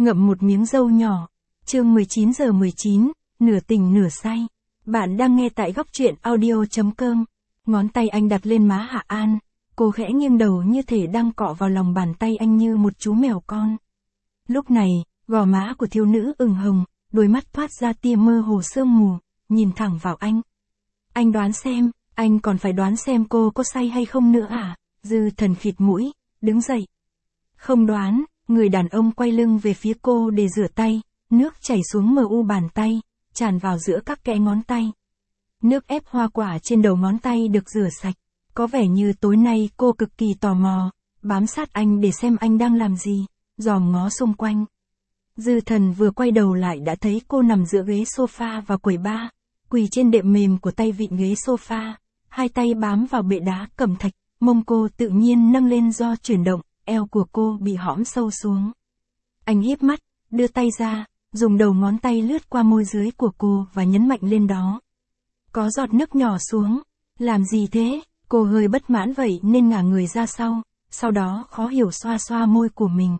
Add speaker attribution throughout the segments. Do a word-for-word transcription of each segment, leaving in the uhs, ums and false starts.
Speaker 1: ngậm một miếng dâu nhỏ. Chương mười chín giờ mười chín, nửa tỉnh nửa say. Bạn đang nghe tại góc truyện audio chấm com. Ngón tay anh đặt lên má Hạ An, cô khẽ nghiêng đầu như thể đang cọ vào lòng bàn tay anh như một chú mèo con. Lúc này, gò má của thiếu nữ ửng hồng, đôi mắt thoát ra tia mơ hồ sương mù, nhìn thẳng vào anh. Anh đoán xem, anh còn phải đoán xem cô có say hay không nữa à? Dư Thần khịt mũi, đứng dậy. Không đoán, người đàn ông quay lưng về phía cô để rửa tay, nước chảy xuống mờ u bàn tay, tràn vào giữa các kẽ ngón tay. Nước ép hoa quả trên đầu ngón tay được rửa sạch, có vẻ như tối nay cô cực kỳ tò mò, bám sát anh để xem anh đang làm gì, dòm ngó xung quanh. Dư Thần vừa quay đầu lại đã thấy cô nằm giữa ghế sofa và quầy bar, quỳ trên đệm mềm của tay vịn ghế sofa, hai tay bám vào bệ đá cẩm thạch, mông cô tự nhiên nâng lên do chuyển động, eo của cô bị hõm sâu xuống. Anh híp mắt, đưa tay ra, dùng đầu ngón tay lướt qua môi dưới của cô và nhấn mạnh lên đó. Có giọt nước nhỏ xuống. Làm gì thế? Cô hơi bất mãn vậy nên ngả người ra sau, sau đó khó hiểu xoa xoa môi của mình.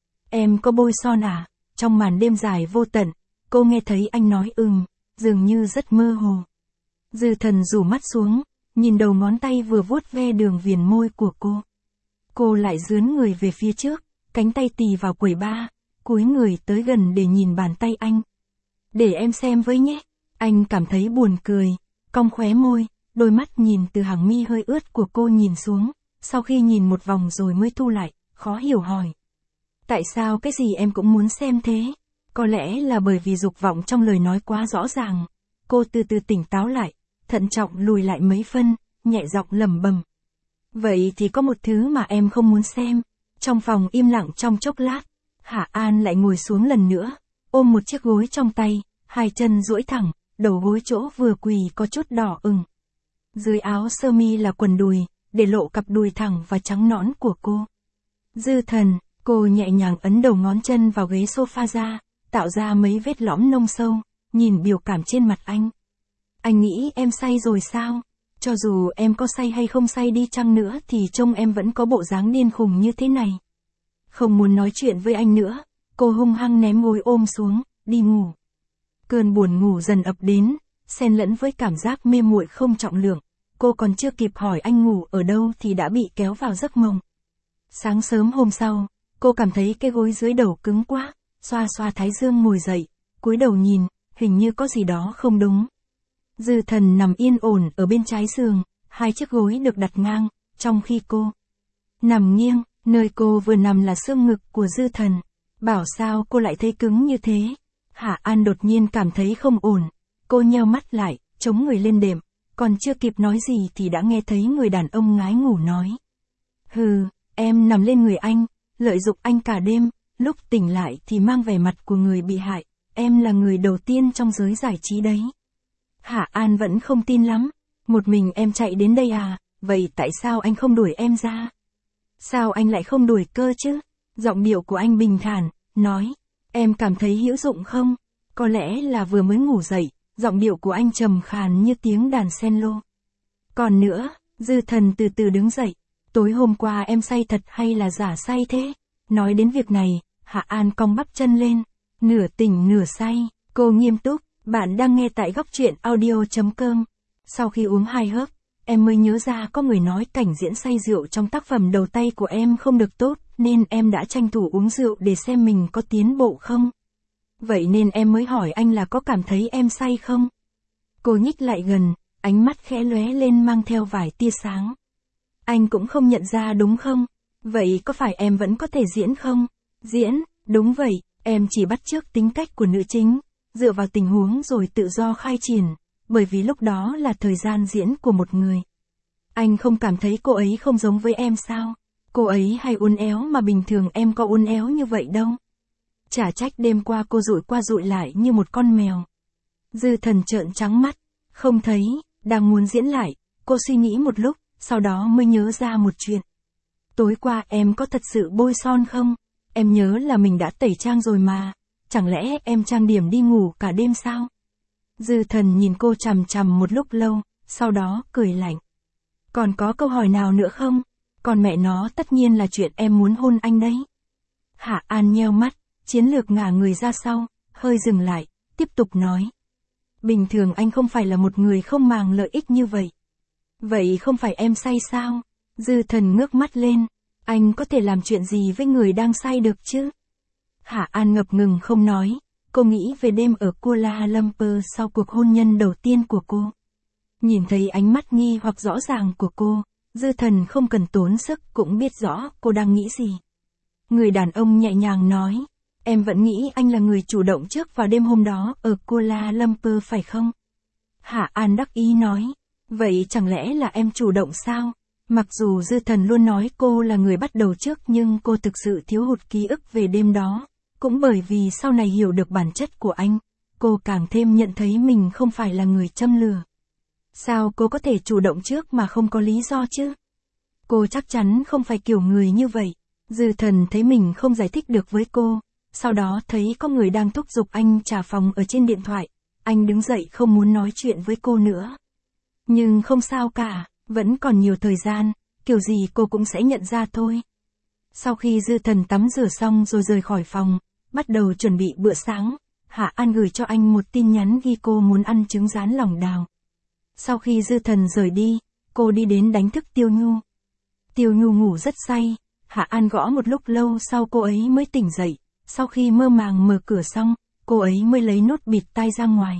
Speaker 1: Em có bôi son à? Trong màn đêm dài vô tận, cô nghe thấy anh nói ừm, dường như rất mơ hồ. Dư Thần rủ mắt xuống, nhìn đầu ngón tay vừa vuốt ve đường viền môi của cô. Cô lại dướn người về phía trước, cánh tay tì vào quầy bar, cúi người tới gần để nhìn bàn tay anh. Để em xem với nhé. Anh cảm thấy buồn cười, cong khóe môi, đôi mắt nhìn từ hàng mi hơi ướt của cô nhìn xuống, sau khi nhìn một vòng rồi mới thu lại, khó hiểu hỏi. Tại sao cái gì em cũng muốn xem thế? Có lẽ là bởi vì dục vọng trong lời nói quá rõ ràng. Cô từ từ tỉnh táo lại, thận trọng lùi lại mấy phân, nhẹ giọng lẩm bẩm. Vậy thì có một thứ mà em không muốn xem. Trong phòng im lặng trong chốc lát, Hạ An lại ngồi xuống lần nữa, ôm một chiếc gối trong tay, hai chân duỗi thẳng, đầu gối chỗ vừa quỳ có chút đỏ ửng. Dưới áo sơ mi là quần đùi, để lộ cặp đùi thẳng và trắng nõn của cô. Dư Thần, cô nhẹ nhàng ấn đầu ngón chân vào ghế sofa ra, tạo ra mấy vết lõm nông sâu, nhìn biểu cảm trên mặt anh. Anh nghĩ em say rồi sao? Cho dù em có say hay không say đi chăng nữa thì trông em vẫn có bộ dáng điên khùng như thế này. Không muốn nói chuyện với anh nữa, cô hung hăng ném gối ôm xuống, đi ngủ. Cơn buồn ngủ dần ập đến, xen lẫn với cảm giác mê muội không trọng lượng, cô còn chưa kịp hỏi anh ngủ ở đâu thì đã bị kéo vào giấc mộng. Sáng sớm hôm sau, cô cảm thấy cái gối dưới đầu cứng quá, xoa xoa thái dương ngồi dậy, cúi đầu nhìn, hình như có gì đó không đúng. Dư Thần nằm yên ổn ở bên trái giường, hai chiếc gối được đặt ngang, trong khi cô nằm nghiêng, nơi cô vừa nằm là xương ngực của Dư Thần. Bảo sao cô lại thấy cứng như thế? Hạ An đột nhiên cảm thấy không ổn, cô nheo mắt lại, chống người lên đệm, còn chưa kịp nói gì thì đã nghe thấy người đàn ông ngái ngủ nói. Hừ, em nằm lên người anh, lợi dụng anh cả đêm, lúc tỉnh lại thì mang vẻ mặt của người bị hại, em là người đầu tiên trong giới giải trí đấy. Hạ An vẫn không tin lắm, một mình em chạy đến đây à, vậy tại sao anh không đuổi em ra? Sao anh lại không đuổi cơ chứ? Giọng điệu của anh bình thản, nói, em cảm thấy hữu dụng không? Có lẽ là vừa mới ngủ dậy, giọng điệu của anh trầm khàn như tiếng đàn cello. Còn nữa, Dư Thần từ từ đứng dậy, tối hôm qua em say thật hay là giả say thế? Nói đến việc này, Hạ An cong bắp chân lên, nửa tỉnh nửa say, cô nghiêm túc, bạn đang nghe tại góc truyện audio chấm com. Sau khi uống hai hớp, em mới nhớ ra có người nói cảnh diễn say rượu trong tác phẩm đầu tay của em không được tốt, nên em đã tranh thủ uống rượu để xem mình có tiến bộ không. Vậy nên em mới hỏi anh là có cảm thấy em say không? Cô nhích lại gần, ánh mắt khẽ lóe lên mang theo vài tia sáng. Anh cũng không nhận ra đúng không? Vậy có phải em vẫn có thể diễn không? Diễn, đúng vậy, em chỉ bắt chước tính cách của nữ chính, dựa vào tình huống rồi tự do khai triển, bởi vì lúc đó là thời gian diễn của một người. Anh không cảm thấy cô ấy không giống với em sao? Cô ấy hay uốn éo mà bình thường em có uốn éo như vậy đâu. Chả trách đêm qua cô dụi qua dụi lại như một con mèo. Dư Thần trợn trắng mắt, không thấy, đang muốn diễn lại, cô suy nghĩ một lúc, sau đó mới nhớ ra một chuyện. Tối qua em có thật sự bôi son không? Em nhớ là mình đã tẩy trang rồi mà, chẳng lẽ em trang điểm đi ngủ cả đêm sao? Dư Thần nhìn cô chằm chằm một lúc lâu, sau đó cười lạnh. Còn có câu hỏi nào nữa không? Còn mẹ nó tất nhiên là chuyện em muốn hôn anh đấy. Hạ An nheo mắt, chiến lược ngả người ra sau, hơi dừng lại, tiếp tục nói. Bình thường anh không phải là một người không màng lợi ích như vậy. Vậy không phải em say sao? Dư Thần ngước mắt lên, anh có thể làm chuyện gì với người đang say được chứ? Hạ An ngập ngừng không nói, cô nghĩ về đêm ở Kuala Lumpur sau cuộc hôn nhân đầu tiên của cô. Nhìn thấy ánh mắt nghi hoặc rõ ràng của cô, Dư Thần không cần tốn sức cũng biết rõ cô đang nghĩ gì. Người đàn ông nhẹ nhàng nói, em vẫn nghĩ anh là người chủ động trước vào đêm hôm đó ở Kuala Lumpur phải không? Hạ An đắc ý nói, vậy chẳng lẽ là em chủ động sao? Mặc dù Dư Thần luôn nói cô là người bắt đầu trước nhưng cô thực sự thiếu hụt ký ức về đêm đó. Cũng bởi vì sau này hiểu được bản chất của anh, cô càng thêm nhận thấy mình không phải là người châm lửa. Sao cô có thể chủ động trước mà không có lý do chứ? Cô chắc chắn không phải kiểu người như vậy. Dư Thần thấy mình không giải thích được với cô, sau đó thấy có người đang thúc giục anh trả phòng ở trên điện thoại. Anh đứng dậy không muốn nói chuyện với cô nữa. Nhưng không sao cả, vẫn còn nhiều thời gian, kiểu gì cô cũng sẽ nhận ra thôi. Sau khi Dư Thần tắm rửa xong rồi rời khỏi phòng, bắt đầu chuẩn bị bữa sáng, Hạ An gửi cho anh một tin nhắn ghi cô muốn ăn trứng rán lòng đào. Sau khi Dư Thần rời đi, cô đi đến đánh thức Tiêu Nhu. Tiêu Nhu ngủ rất say, Hạ An gõ một lúc lâu sau cô ấy mới tỉnh dậy, sau khi mơ màng mở cửa xong, cô ấy mới lấy nút bịt tai ra ngoài.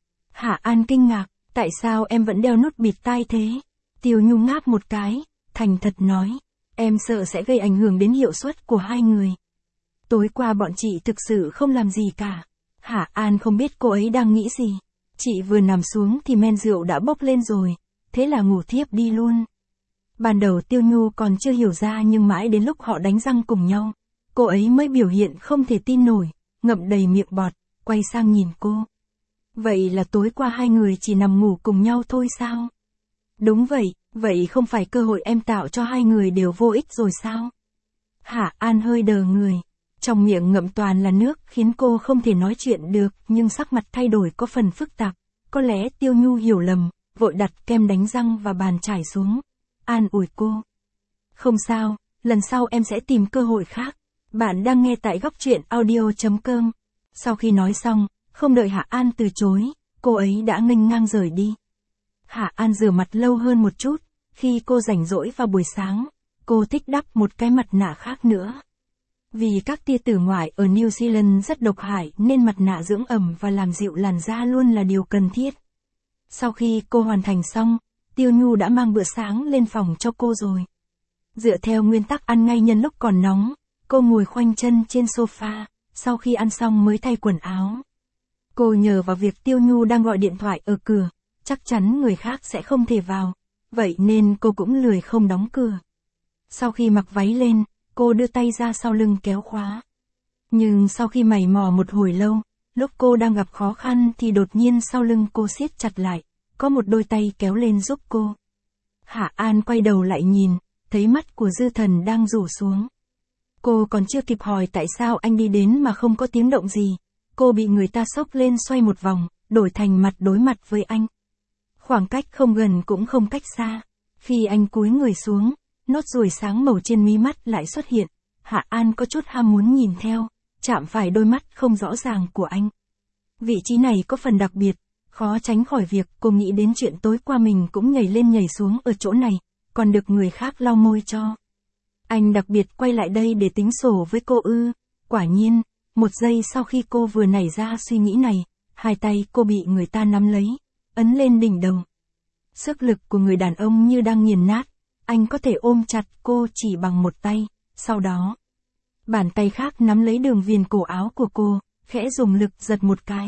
Speaker 1: Hạ An kinh ngạc, tại sao em vẫn đeo nút bịt tai thế? Tiêu Nhu ngáp một cái, thành thật nói, em sợ sẽ gây ảnh hưởng đến hiệu suất của hai người. Tối qua bọn chị thực sự không làm gì cả. Hạ An không biết cô ấy đang nghĩ gì. Chị vừa nằm xuống thì men rượu đã bốc lên rồi, thế là ngủ thiếp đi luôn. Ban đầu Tiêu Nhu còn chưa hiểu ra nhưng mãi đến lúc họ đánh răng cùng nhau, cô ấy mới biểu hiện không thể tin nổi, ngậm đầy miệng bọt, quay sang nhìn cô. Vậy là tối qua hai người chỉ nằm ngủ cùng nhau thôi sao? Đúng vậy, vậy không phải cơ hội em tạo cho hai người đều vô ích rồi sao? Hạ An hơi đờ người. Trong miệng ngậm toàn là nước khiến cô không thể nói chuyện được nhưng sắc mặt thay đổi có phần phức tạp. Có lẽ Tiêu Nhu hiểu lầm, vội đặt kem đánh răng và bàn chải xuống. An ủi cô. Không sao, lần sau em sẽ tìm cơ hội khác. Bạn đang nghe tại góc truyện audio chấm com. Sau khi nói xong, không đợi Hạ An từ chối, cô ấy đã nghênh ngang rời đi. Hạ An rửa mặt lâu hơn một chút, khi cô rảnh rỗi vào buổi sáng, cô thích đắp một cái mặt nạ khác nữa. Vì các tia tử ngoại ở New Zealand rất độc hại nên mặt nạ dưỡng ẩm và làm dịu làn da luôn là điều cần thiết. Sau khi cô hoàn thành xong, Tiêu Nhu đã mang bữa sáng lên phòng cho cô rồi. Dựa theo nguyên tắc ăn ngay nhân lúc còn nóng, cô ngồi khoanh chân trên sofa, sau khi ăn xong mới thay quần áo. Cô nhờ vào việc Tiêu Nhu đang gọi điện thoại ở cửa, chắc chắn người khác sẽ không thể vào, vậy nên cô cũng lười không đóng cửa. Sau khi mặc váy lên, cô đưa tay ra sau lưng kéo khóa. Nhưng sau khi mày mò một hồi lâu, lúc cô đang gặp khó khăn thì đột nhiên sau lưng cô siết chặt lại, có một đôi tay kéo lên giúp cô. Hạ An quay đầu lại nhìn, thấy mắt của Dư Thần đang rủ xuống. Cô còn chưa kịp hỏi tại sao anh đi đến mà không có tiếng động gì, cô bị người ta xốc lên xoay một vòng, đổi thành mặt đối mặt với anh. Khoảng cách không gần cũng không cách xa. Khi anh cúi người xuống, nốt ruồi sáng màu trên mí mắt lại xuất hiện. Hạ An có chút ham muốn nhìn theo, chạm phải đôi mắt không rõ ràng của anh. Vị trí này có phần đặc biệt, khó tránh khỏi việc cô nghĩ đến chuyện tối qua mình cũng nhảy lên nhảy xuống ở chỗ này, còn được người khác lau môi cho. Anh đặc biệt quay lại đây để tính sổ với cô ư? Quả nhiên, một giây sau khi cô vừa nảy ra suy nghĩ này, hai tay cô bị người ta nắm lấy, ấn lên đỉnh đầu. Sức lực của người đàn ông như đang nghiền nát, anh có thể ôm chặt cô chỉ bằng một tay, sau đó, bàn tay khác nắm lấy đường viền cổ áo của cô, khẽ dùng lực giật một cái.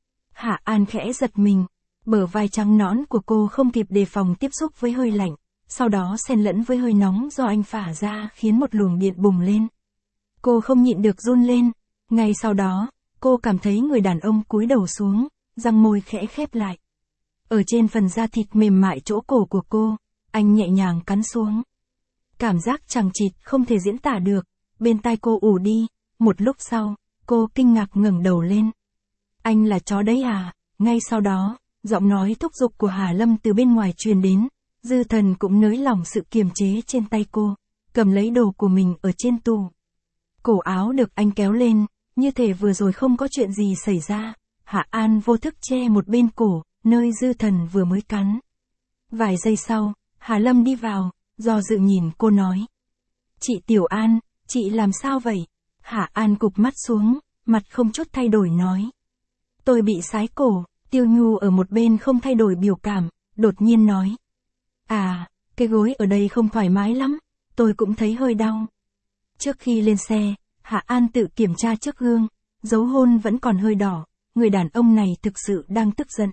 Speaker 1: Hạ An khẽ giật mình, bờ vai trắng nõn của cô không kịp đề phòng tiếp xúc với hơi lạnh, sau đó xen lẫn với hơi nóng do anh phả ra khiến một luồng điện bùng lên. Cô không nhịn được run lên, ngay sau đó, cô cảm thấy người đàn ông cúi đầu xuống, răng môi khẽ khép lại. Ở trên phần da thịt mềm mại chỗ cổ của cô, anh nhẹ nhàng cắn xuống. Cảm giác chằng chịt không thể diễn tả được, bên tai cô ù đi, một lúc sau, cô kinh ngạc ngẩng đầu lên. Anh là chó đấy à? Ngay sau đó, giọng nói thúc giục của Hà Lâm từ bên ngoài truyền đến, Dư Thần cũng nới lỏng sự kiềm chế trên tay cô, cầm lấy đồ của mình ở trên tủ. Cổ áo được anh kéo lên, như thể vừa rồi không có chuyện gì xảy ra. Hạ An vô thức che một bên cổ, nơi Dư Thần vừa mới cắn. Vài giây sau, Hà Lâm đi vào, do dự nhìn cô nói. Chị Tiểu An, chị làm sao vậy? Hạ An cụp mắt xuống, mặt không chút thay đổi nói. Tôi bị sái cổ. Tiêu Nhu ở một bên không thay đổi biểu cảm, đột nhiên nói. À, cái gối ở đây không thoải mái lắm, tôi cũng thấy hơi đau. Trước khi lên xe, Hạ An tự kiểm tra trước gương, dấu hôn vẫn còn hơi đỏ, người đàn ông này thực sự đang tức giận.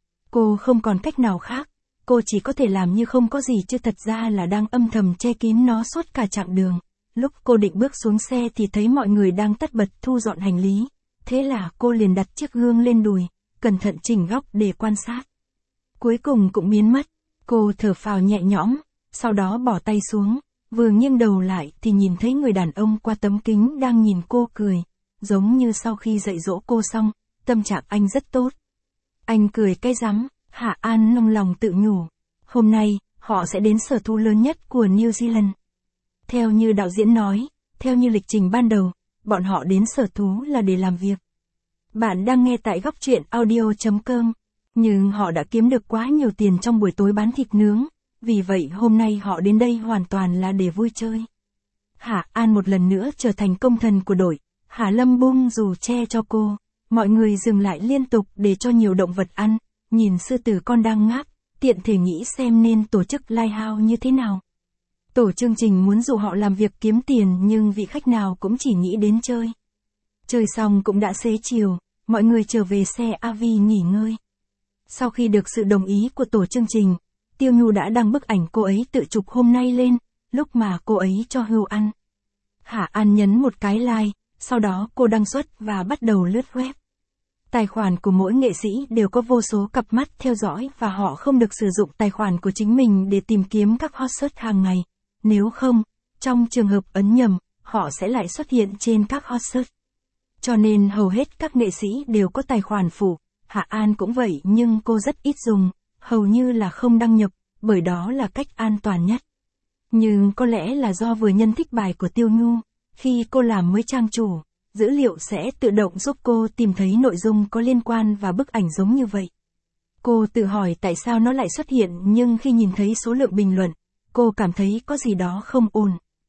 Speaker 1: Cô không còn cách nào khác, cô chỉ có thể làm như không có gì chứ thật ra là đang âm thầm che kín nó suốt cả chặng đường. Lúc cô định bước xuống xe thì thấy mọi người đang tất bật thu dọn hành lý, thế là cô liền đặt chiếc gương lên đùi, cẩn thận chỉnh góc để quan sát. Cuối cùng cũng biến mất, cô thở phào nhẹ nhõm, sau đó bỏ tay xuống, vừa nghiêng đầu lại thì nhìn thấy người đàn ông qua tấm kính đang nhìn cô cười, giống như sau khi dạy dỗ cô xong, tâm trạng anh rất tốt. Anh cười cay rắm, Hạ An trong lòng tự nhủ, hôm nay, họ sẽ đến sở thú lớn nhất của New Zealand. Theo như đạo diễn nói, theo như lịch trình ban đầu, bọn họ đến sở thú là để làm việc. Bạn đang nghe tại góc truyện audio chấm com, nhưng họ đã kiếm được quá nhiều tiền trong buổi tối bán thịt nướng, vì vậy hôm nay họ đến đây hoàn toàn là để vui chơi. Hạ An một lần nữa trở thành công thần của đội, Hà Lâm bung dù che cho cô, mọi người dừng lại liên tục để cho nhiều động vật ăn, nhìn sư tử con đang ngáp, tiện thể nghĩ xem nên tổ chức lighthouse như thế nào. Tổ chương trình muốn dụ họ làm việc kiếm tiền nhưng vị khách nào cũng chỉ nghĩ đến chơi. Chơi xong cũng đã xế chiều, mọi người trở về xe a vê nghỉ ngơi. Sau khi được sự đồng ý của tổ chương trình, Tiêu Nhu đã đăng bức ảnh cô ấy tự chụp hôm nay lên, lúc mà cô ấy cho Hưu ăn. Hạ An nhấn một cái like, sau đó cô đăng xuất và bắt đầu lướt web. Tài khoản của mỗi nghệ sĩ đều có vô số cặp mắt theo dõi và họ không được sử dụng tài khoản của chính mình để tìm kiếm các hot search hàng ngày. Nếu không, trong trường hợp ấn nhầm, họ sẽ lại xuất hiện trên các hot search. Cho nên hầu hết các nghệ sĩ đều có tài khoản phụ, Hạ An cũng vậy nhưng cô rất ít dùng, hầu như là không đăng nhập, bởi đó là cách an toàn nhất. Nhưng có lẽ là do vừa nhân thích bài của Tiêu Nhu, khi cô làm mới trang chủ, dữ liệu sẽ tự động giúp cô tìm thấy nội dung có liên quan và bức ảnh giống như vậy. Cô tự hỏi tại sao nó lại xuất hiện nhưng khi nhìn thấy số lượng bình luận, cô cảm thấy có gì đó không ổn.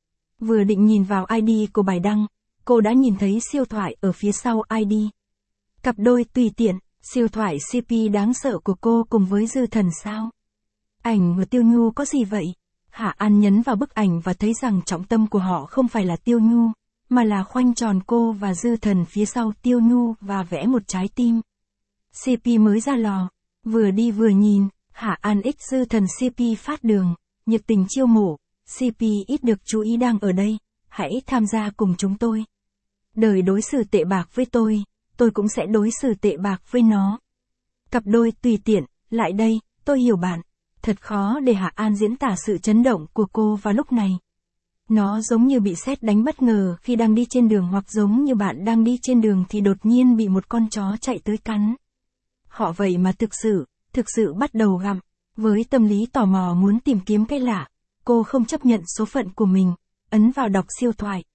Speaker 1: Vừa định nhìn vào i đê của bài đăng, cô đã nhìn thấy siêu thoại ở phía sau i đê. Cặp đôi tùy tiện, siêu thoại xê pê đáng sợ của cô cùng với Dư Thần sao? Ảnh của Tiêu Nhu có gì vậy? Hạ An nhấn vào bức ảnh và thấy rằng trọng tâm của họ không phải là Tiêu Nhu, mà là khoanh tròn cô và Dư Thần phía sau Tiêu Nhu và vẽ một trái tim. xê pê mới ra lò, vừa đi vừa nhìn, Hạ An x Dư Thần xê pê phát đường, nhiệt tình chiêu mộ, xê pê ít được chú ý đang ở đây, hãy tham gia cùng chúng tôi. Đời đối xử tệ bạc với tôi, tôi cũng sẽ đối xử tệ bạc với nó. Cặp đôi tùy tiện, lại đây, tôi hiểu bạn. Thật khó để Hạ An diễn tả sự chấn động của cô vào lúc này. Nó giống như bị sét đánh bất ngờ khi đang đi trên đường hoặc giống như bạn đang đi trên đường thì đột nhiên bị một con chó chạy tới cắn. Họ vậy mà thực sự, thực sự bắt đầu gặm, với tâm lý tò mò muốn tìm kiếm cái lạ, cô không chấp nhận số phận của mình, ấn vào đọc siêu thoại.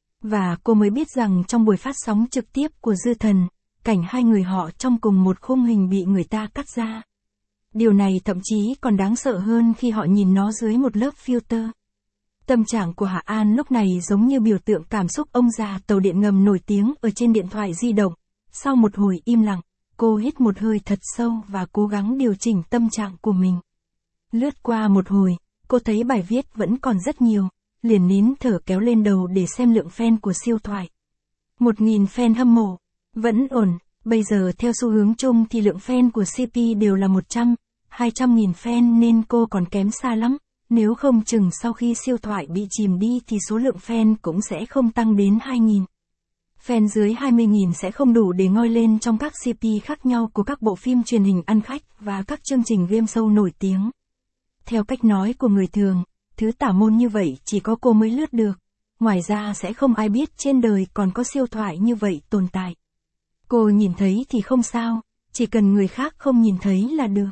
Speaker 1: Và cô mới biết rằng trong buổi phát sóng trực tiếp của Dư Thần, cảnh hai người họ trong cùng một khung hình bị người ta cắt ra. Điều này thậm chí còn đáng sợ hơn khi họ nhìn nó dưới một lớp filter. Tâm trạng của Hạ An lúc này giống như biểu tượng cảm xúc ông già tàu điện ngầm nổi tiếng ở trên điện thoại di động. Sau một hồi im lặng, cô hít một hơi thật sâu và cố gắng điều chỉnh tâm trạng của mình. Lướt qua một hồi, cô thấy bài viết vẫn còn rất nhiều, liền nín thở kéo lên đầu để xem lượng fan của siêu thoại. Một nghìn fan hâm mộ, vẫn ổn, bây giờ theo xu hướng chung thì lượng fan của xê pê đều là một trăm, hai trăm nghìn fan nên cô còn kém xa lắm, nếu không chừng sau khi siêu thoại bị chìm đi thì số lượng fan cũng sẽ không tăng đến hai nghìn. Fan dưới hai mươi nghìn sẽ không đủ để ngoi lên trong các xê pê khác nhau của các bộ phim truyền hình ăn khách và các chương trình game show nổi tiếng. Theo cách nói của người thường, thứ tả môn như vậy chỉ có cô mới lướt được, ngoài ra sẽ không ai biết trên đời còn có siêu thoại như vậy tồn tại. Cô nhìn thấy thì không sao, chỉ cần người khác không nhìn thấy là được.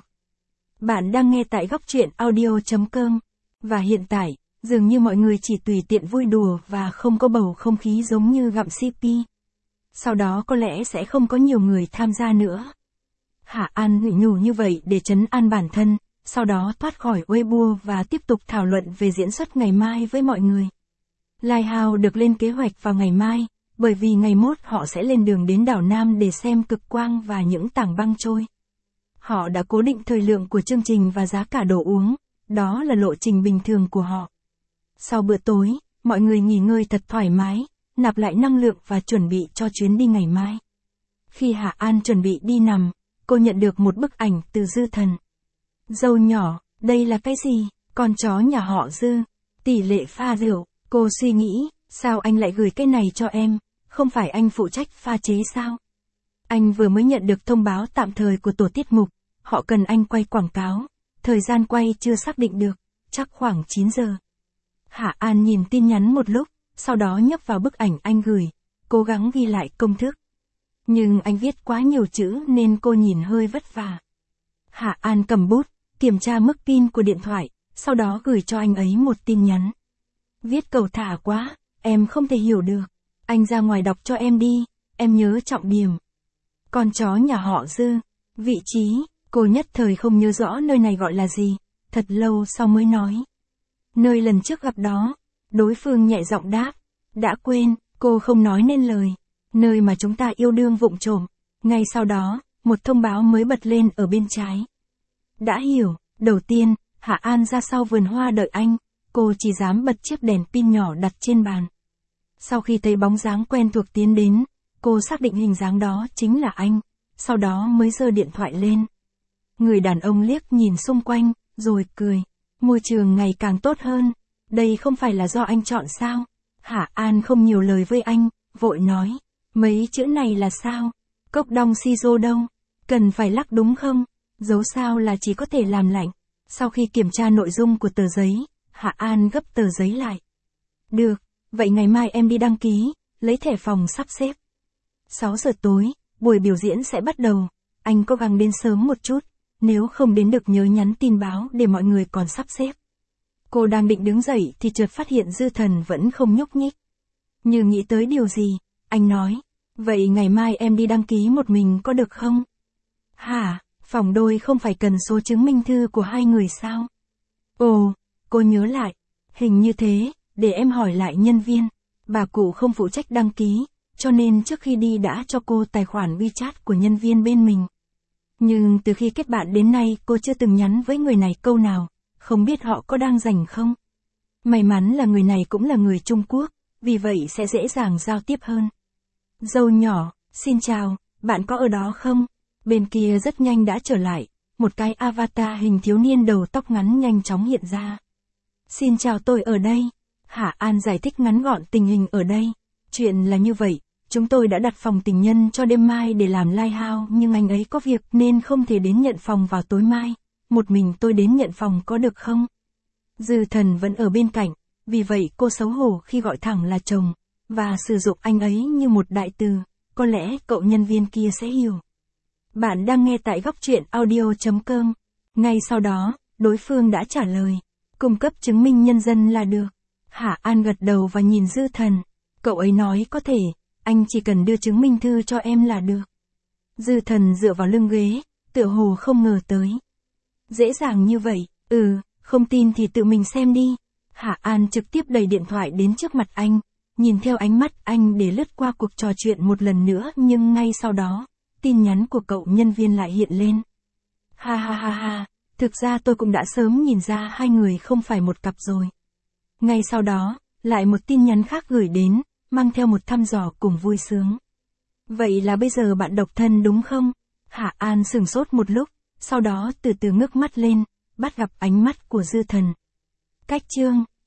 Speaker 1: Bạn đang nghe tại góc truyện audio chấm com, và hiện tại, dường như mọi người chỉ tùy tiện vui đùa và không có bầu không khí giống như gặm xê pê. Sau đó có lẽ sẽ không có nhiều người tham gia nữa. Hạ An ngụy nhủ như vậy để trấn an bản thân, sau đó thoát khỏi Weibo và tiếp tục thảo luận về diễn xuất ngày mai với mọi người. Lighthouse được lên kế hoạch vào ngày mai, bởi vì ngày mốt họ sẽ lên đường đến đảo Nam để xem cực quang và những tảng băng trôi. Họ đã cố định thời lượng của chương trình và giá cả đồ uống, đó là lộ trình bình thường của họ. Sau bữa tối, mọi người nghỉ ngơi thật thoải mái, nạp lại năng lượng và chuẩn bị cho chuyến đi ngày mai. Khi Hạ An chuẩn bị đi nằm, cô nhận được một bức ảnh từ Dư Thần. Dâu nhỏ, đây là cái gì? Con chó nhà họ Dư. Tỷ lệ pha rượu. Cô suy nghĩ, sao anh lại gửi cái này cho em? Không phải anh phụ trách pha chế sao? Anh vừa mới nhận được thông báo tạm thời của tổ tiết mục, họ cần anh quay quảng cáo. Thời gian quay chưa xác định được, chắc khoảng chín giờ. Hạ An nhìn tin nhắn một lúc, sau đó nhấp vào bức ảnh anh gửi, cố gắng ghi lại công thức. Nhưng anh viết quá nhiều chữ nên cô nhìn hơi vất vả. Hạ An cầm bút, kiểm tra mức pin của điện thoại, sau đó gửi cho anh ấy một tin nhắn. Viết cầu thả quá, em không thể hiểu được. Anh ra ngoài đọc cho em đi, em nhớ trọng điểm. Con chó nhà họ Dư. Vị trí, cô nhất thời không nhớ rõ nơi này gọi là gì, thật lâu sau mới nói. Nơi lần trước gặp đó, đối phương nhẹ giọng đáp. Đã quên, cô không nói nên lời. Nơi mà chúng ta yêu đương vụng trộm. Ngay sau đó, một thông báo mới bật lên ở bên trái. Đã hiểu, đầu tiên, Hạ An ra sau vườn hoa đợi anh, cô chỉ dám bật chiếc đèn pin nhỏ đặt trên bàn. Sau khi thấy bóng dáng quen thuộc tiến đến, cô xác định hình dáng đó chính là anh, sau đó mới giơ điện thoại lên. Người đàn ông liếc nhìn xung quanh, rồi cười. Môi trường ngày càng tốt hơn, đây không phải là do anh chọn sao? Hạ An không nhiều lời với anh, vội nói. Mấy chữ này là sao? Cốc đong si rô đâu? Cần phải lắc đúng không? Dấu sao là chỉ có thể làm lạnh. Sau khi kiểm tra nội dung của tờ giấy, Hạ An gấp tờ giấy lại. Được, vậy ngày mai em đi đăng ký, lấy thẻ phòng sắp xếp. sáu giờ tối, buổi biểu diễn sẽ bắt đầu, anh cố gắng đến sớm một chút, nếu không đến được nhớ nhắn tin báo để mọi người còn sắp xếp. Cô đang định đứng dậy thì chợt phát hiện Dư Thần vẫn không nhúc nhích. Như nghĩ tới điều gì, anh nói, vậy ngày mai em đi đăng ký một mình có được không? Hả, phòng đôi không phải cần số chứng minh thư của hai người sao? Ồ, cô nhớ lại, hình như thế, để em hỏi lại nhân viên, bà cụ không phụ trách đăng ký, cho nên trước khi đi đã cho cô tài khoản WeChat của nhân viên bên mình. Nhưng từ khi kết bạn đến nay cô chưa từng nhắn với người này câu nào, không biết họ có đang rảnh không? May mắn là người này cũng là người Trung Quốc, vì vậy sẽ dễ dàng giao tiếp hơn. Dâu nhỏ, xin chào, bạn có ở đó không? Bên kia rất nhanh đã trở lại, một cái avatar hình thiếu niên đầu tóc ngắn nhanh chóng hiện ra. Xin chào, tôi ở đây. Hạ An giải thích ngắn gọn tình hình ở đây. Chuyện là như vậy, chúng tôi đã đặt phòng tình nhân cho đêm mai để làm Lighthouse, nhưng anh ấy có việc nên không thể đến nhận phòng vào tối mai. Một mình tôi đến nhận phòng có được không? Dư Thần vẫn ở bên cạnh, vì vậy cô xấu hổ khi gọi thẳng là chồng, và sử dụng anh ấy như một đại từ, có lẽ cậu nhân viên kia sẽ hiểu. Bạn đang nghe tại góc truyện audio chấm com. Ngay sau đó, đối phương đã trả lời, cung cấp chứng minh nhân dân là được. Hạ An gật đầu và nhìn Dư Thần. Cậu ấy nói có thể, anh chỉ cần đưa chứng minh thư cho em là được. Dư Thần dựa vào lưng ghế, tựa hồ không ngờ tới. Dễ dàng như vậy, ừ, không tin thì tự mình xem đi. Hạ An trực tiếp đẩy điện thoại đến trước mặt anh, nhìn theo ánh mắt anh để lướt qua cuộc trò chuyện một lần nữa, nhưng ngay sau đó, tin nhắn của cậu nhân viên lại hiện lên. Ha ha ha ha, thực ra tôi cũng đã sớm nhìn ra hai người không phải một cặp rồi. Ngay sau đó, lại một tin nhắn khác gửi đến, mang theo một thăm dò cùng vui sướng. Vậy là bây giờ bạn độc thân đúng không? Hạ An sửng sốt một lúc, sau đó từ từ ngước mắt lên, bắt gặp ánh mắt của Dư Thần. Cách chương